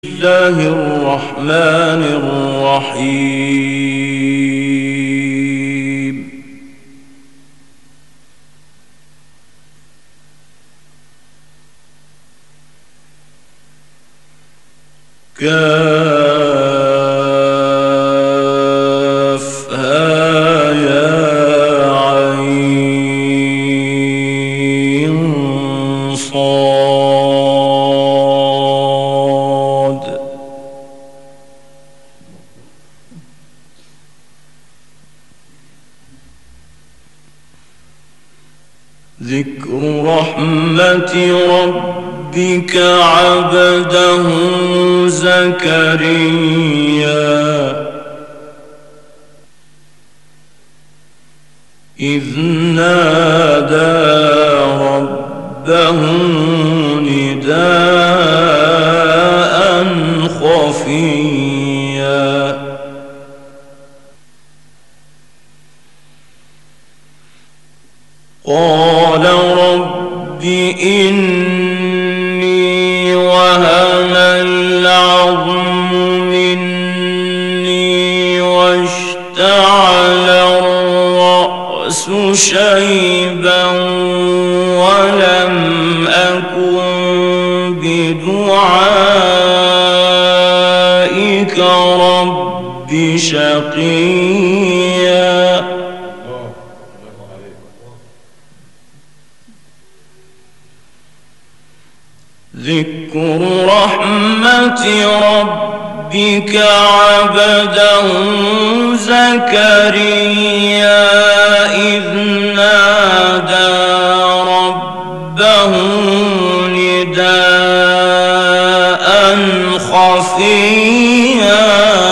الله الرحمن الرحيم. كافها يا عين صاد. ذكر رحمة ربك عبده زكريا إذ نادى ربه نداء خفيا قال رب إني وهن العظم مني واشتعل الرأس شيبا ولم أكن بدعائك رب شقيا. ذكر رحمة ربك عبده زكريا إذ نادى ربه نداء خفيا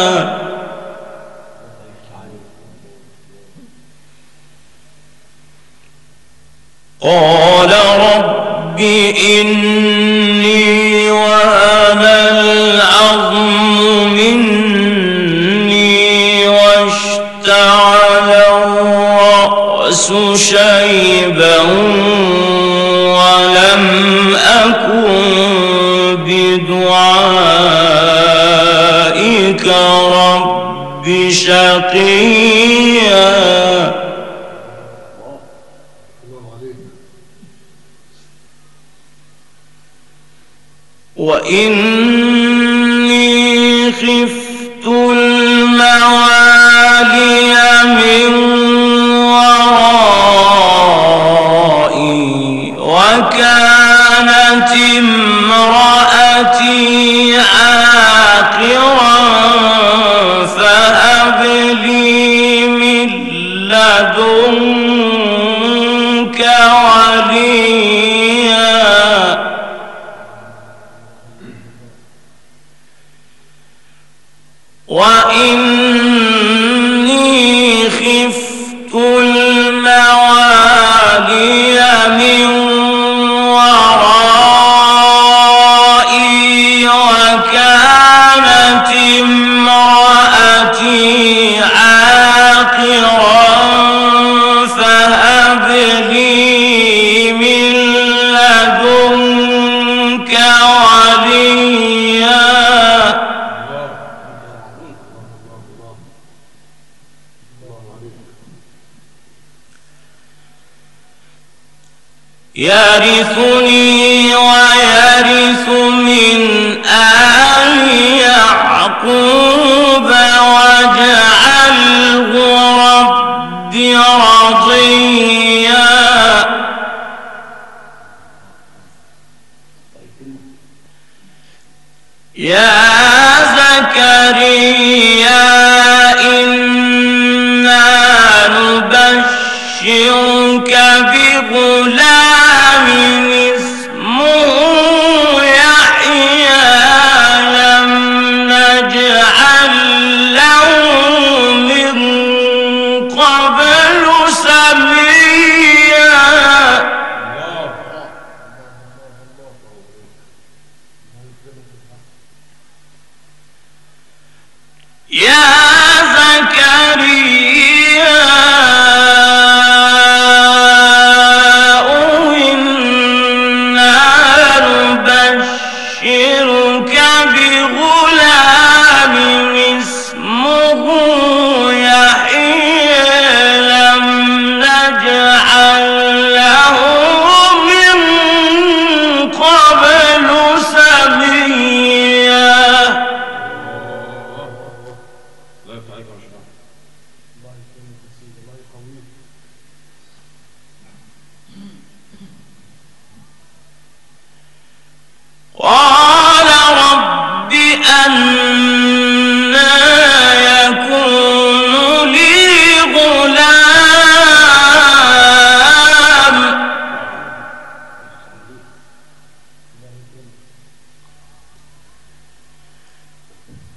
قال رب إني وهن العظم مني واشتعل الرأس شيبا ولم أكن بدعائك رب شقيا. وإني خفت الموالي من ورائي وكانت امرأتي عاقرا فهب لي من لدنك وليا وإني خفت الموالي من ورائي وكانت امرأتي عاقرا فهب لي من لدنك وليا يرثني ويرث من آل يعقوب واجعله رب رضيا. يا زكريا إنا نبشرك بغلام اسمه يحيى لم نجعل له من قبل سميا. يا زكريا إنا نبشرك بغلام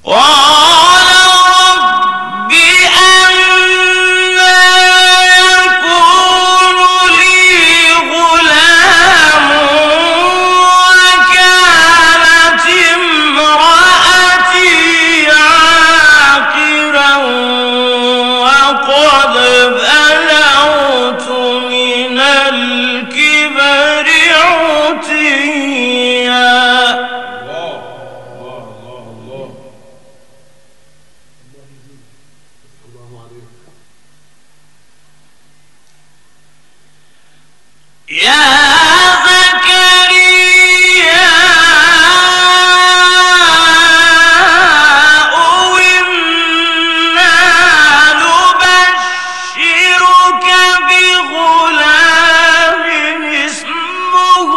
قال رب أنى يكون لي غلام وكانت امرأتي عاقرا وقد بلغت من الكبر عتيا. يا زكريا إنا نبشرك بغلام اسمه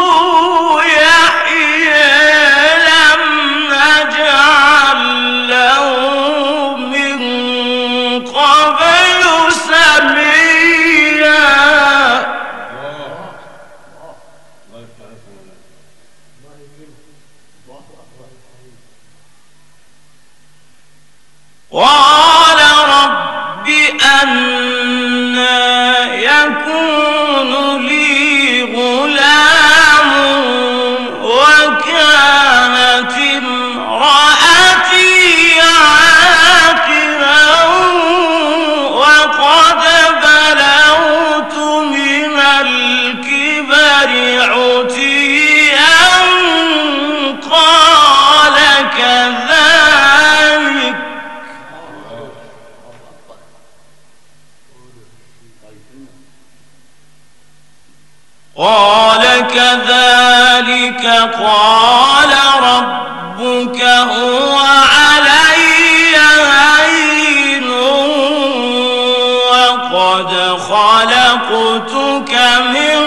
يحيى لم نجعل له من قبل سميا. قال رب أنى يكون لي غلام وكانت امرأتي عاقرا وقد بلغت من الكبر عتيا. قال كذلك قال ربك هو علي هين وقد خلقتك من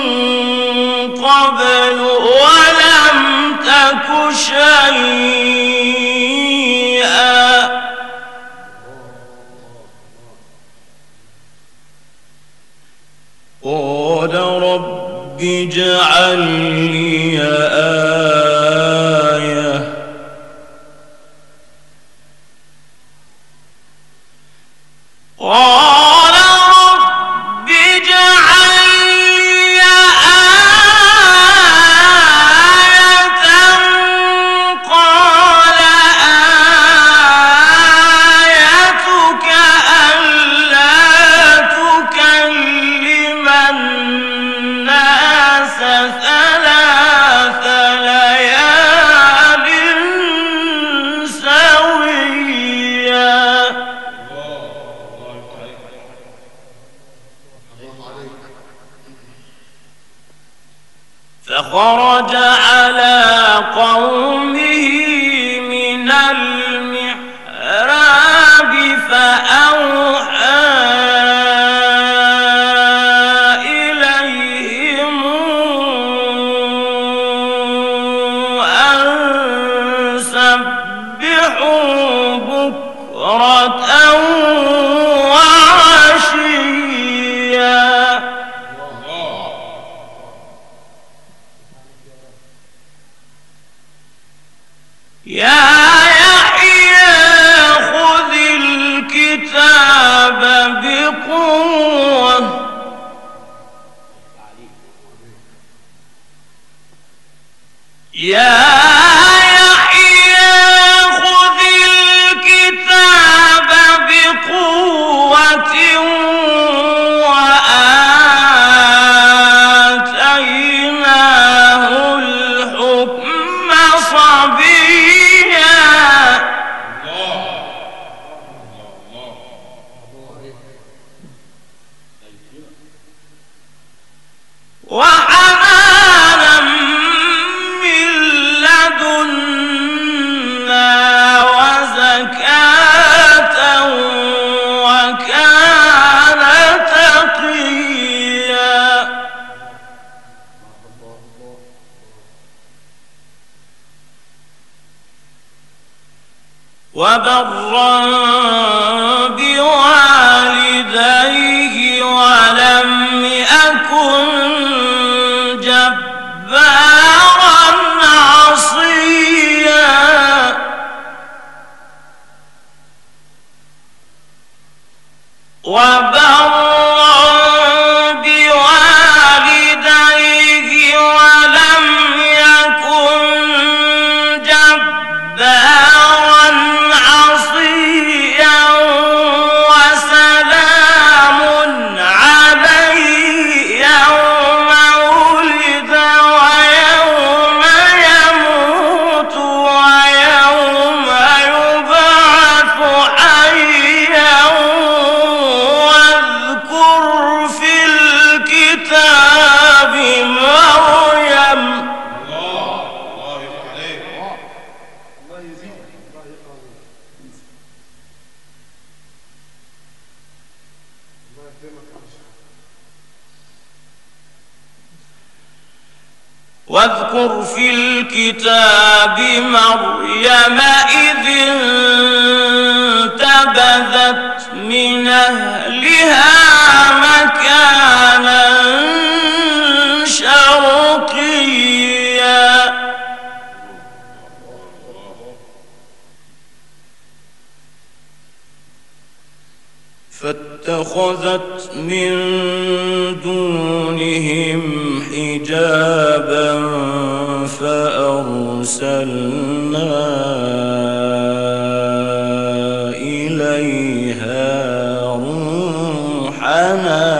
قبل ولم تك شيئا. قال رب اجعل لي آية قال رب اجعل لي آية قال آيتك ألا تكلم الناس 3 ليال سويا. فخرج على قومه من المحراب فأوحى إليهم أن سبحوا بكرة وعشيا. يا يحيى خذ الكتاب بقوة يا يحيى خذ الكتاب بقوة وآتيناه الحكم صبيا. وحنانا من لدنا وزكاة وكان تقيا. وبرا بوالديه ولم يكن جبارا عصيا. وبرا بوالديه ولم يكن جبارا عصيا وسلام عليه يوم ولد ويوم يموت ويوم يبعث حيا واذكر في الكتاب مريم واذكر في الكتاب مريم إذ انتبذت من أهلها مكانا شرقيا فاتخذت من دونهم حجابا فأرسلنا إليها روحنا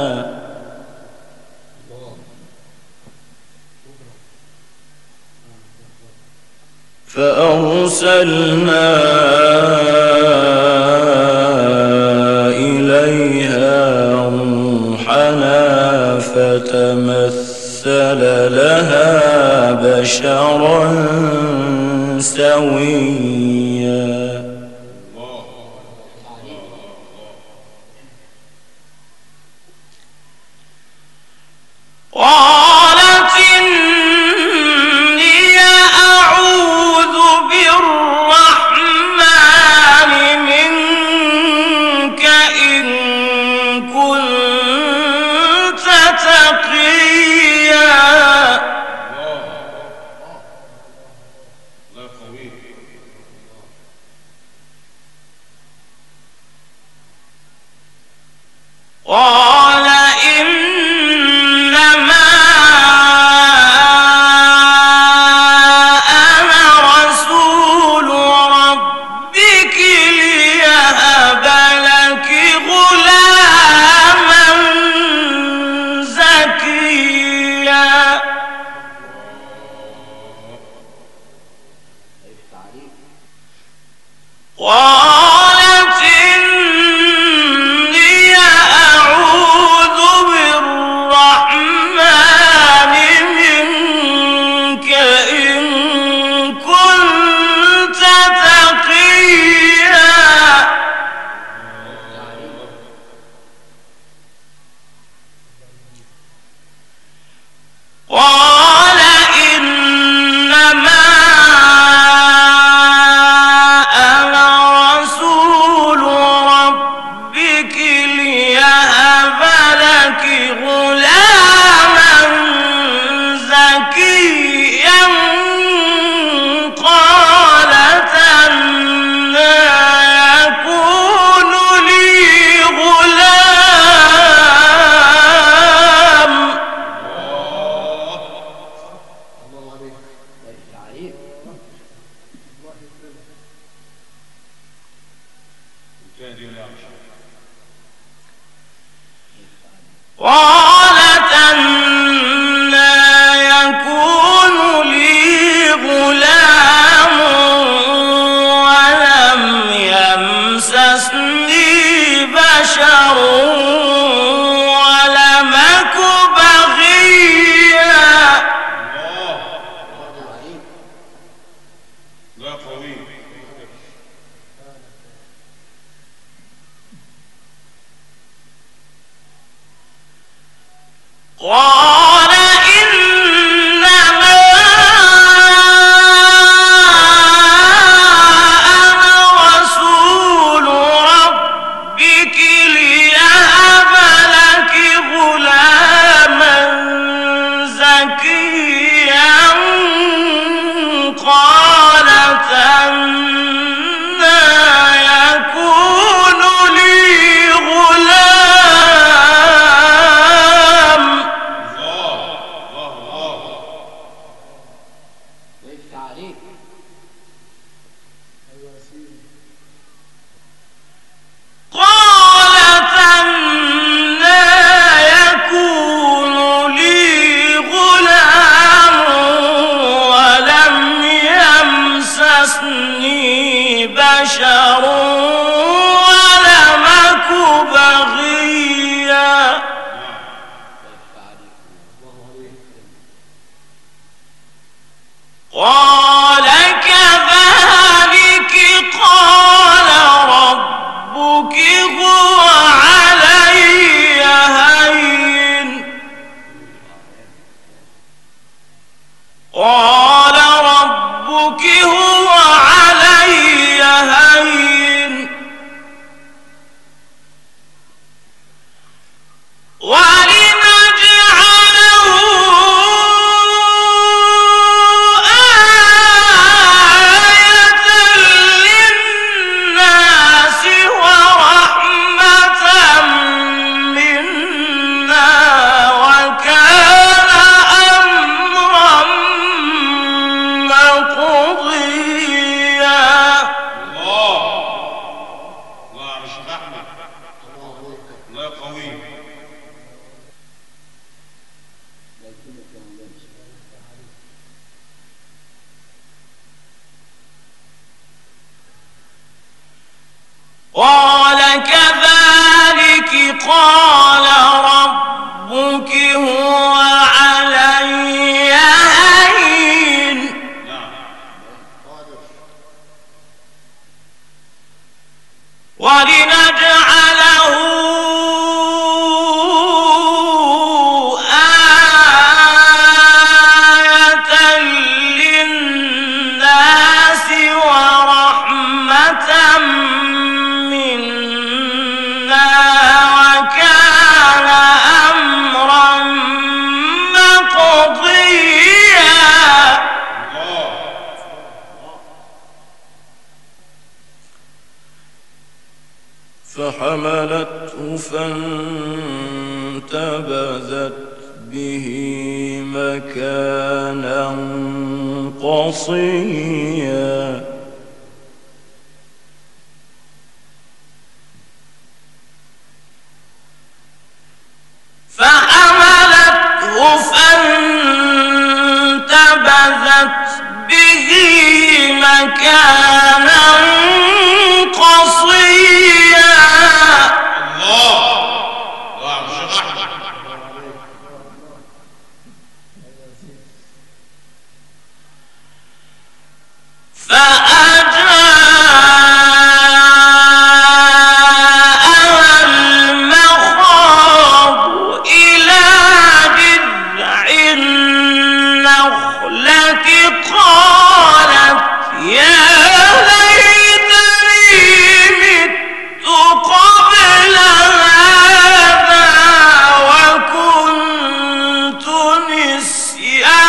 فتمثل لها بشرا سويا قالت إني أعوذ بالرحمن منك إن كنت تقيا قال إنما أنا رسول ربك ليهب لك غلاما زكيا قالت إني أعوذ بالرحمن منك إن كنت تقيا قال إنما أنا رسول ربك ليهب لك غلاما زكيا قالت أنى يكون لي غلام قالت أنى يكون لي غلام ولم يمسسني بشر ولم أك بغيا قال إنما أنا رسول ربك ليهب لك غلاما زكيا قالت أنى يكون لي غلام قالت أنى يكون لي غلام ولم يمسسني بشر ولم أك بغيا قال كذلك قال ربك هو علي هين قال ربك هو علي هين ولنجعله آية للناس ورحمة منا وكان أمرا مقضيا. الله مش أحمد الله قوي. قال كذلك قال ربك هو علي هين ولنجعله آية للناس ورحمة منا وكان أمرا مقضيا. فحملته فانتبذت به مكانا قصيا فحملته فانتبذت به مكانا قصيا. الله مش أحمد فأجاءها المخاض إلى جذع النخلة قالت يا ليتني مت قبل هذا وكنت نسيا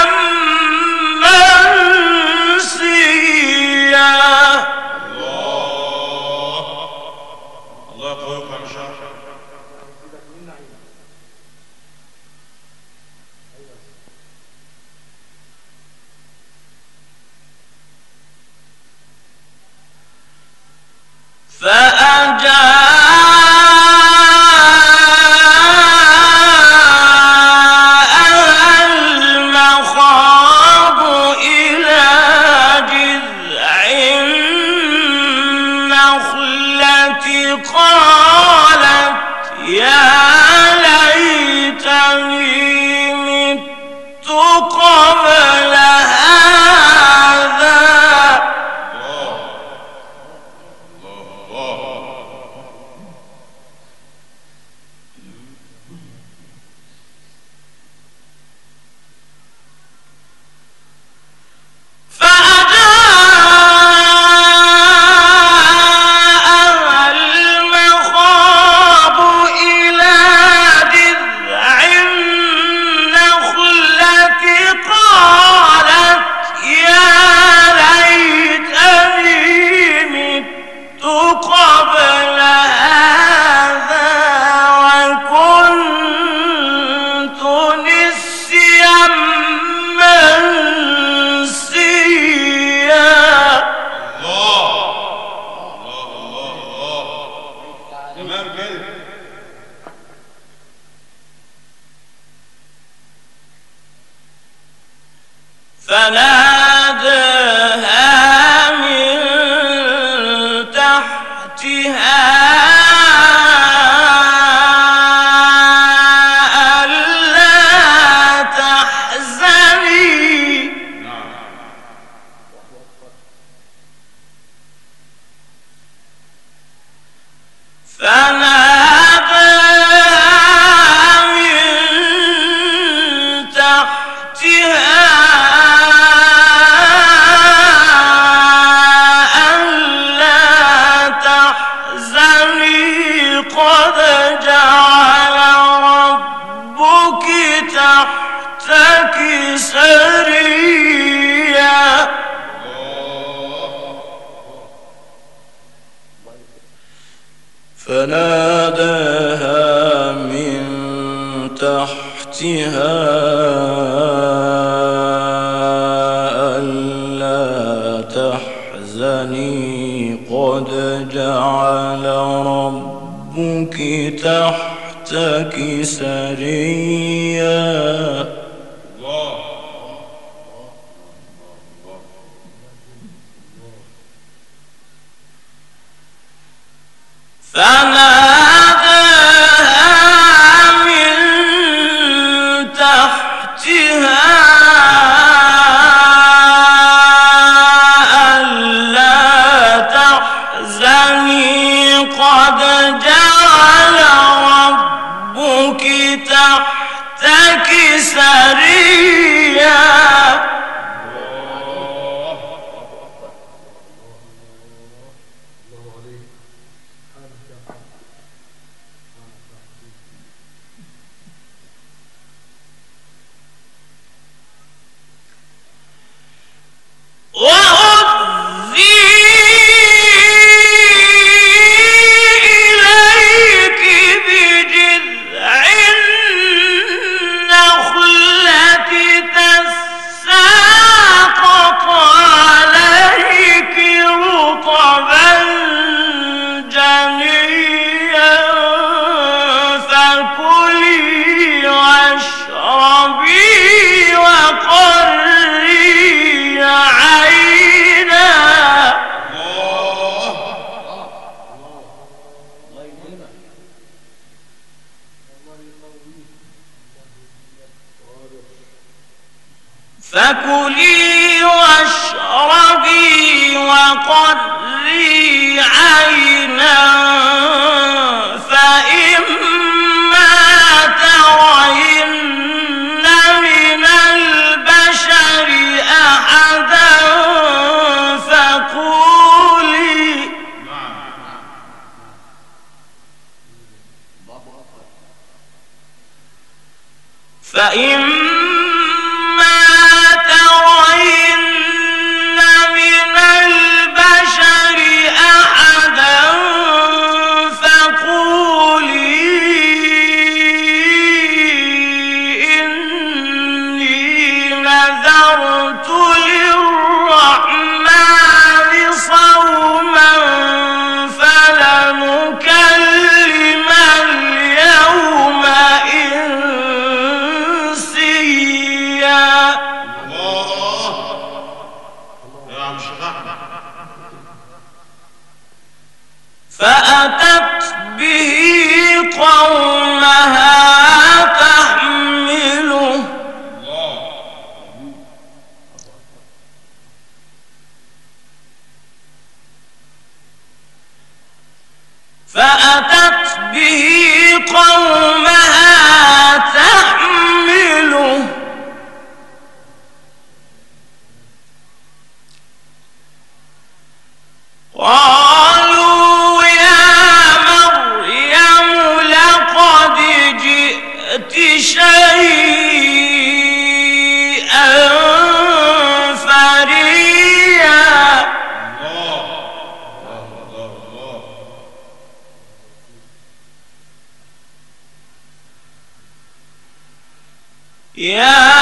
منسيا. الله قوي مش أحمد. فأجاءها المخاض إلى جذع النخلة قالت يا ليتني مت قبل هذا فأجاءها المخاض إلى جذع النخلة قالت فناداها من تحتها ألا تحزني قد جعل ربك تحتك سريا. فناداها من تحتها ألا تحزني قد جعل ربك تحتك سريا. وهزي إليك بجذع النخلة تساقط عليك رطبا جنيا فكلي واشربي وقري عينا. فكلي واشربي وقري عينا فإما ترين من البشر أحدا فقولي إني نذرت للرحمن صوما فلن أكلم اليوم إنسيا. فأتت به قومها تحمله قالوا يا مريم لقد جئت شيئا فريا. يا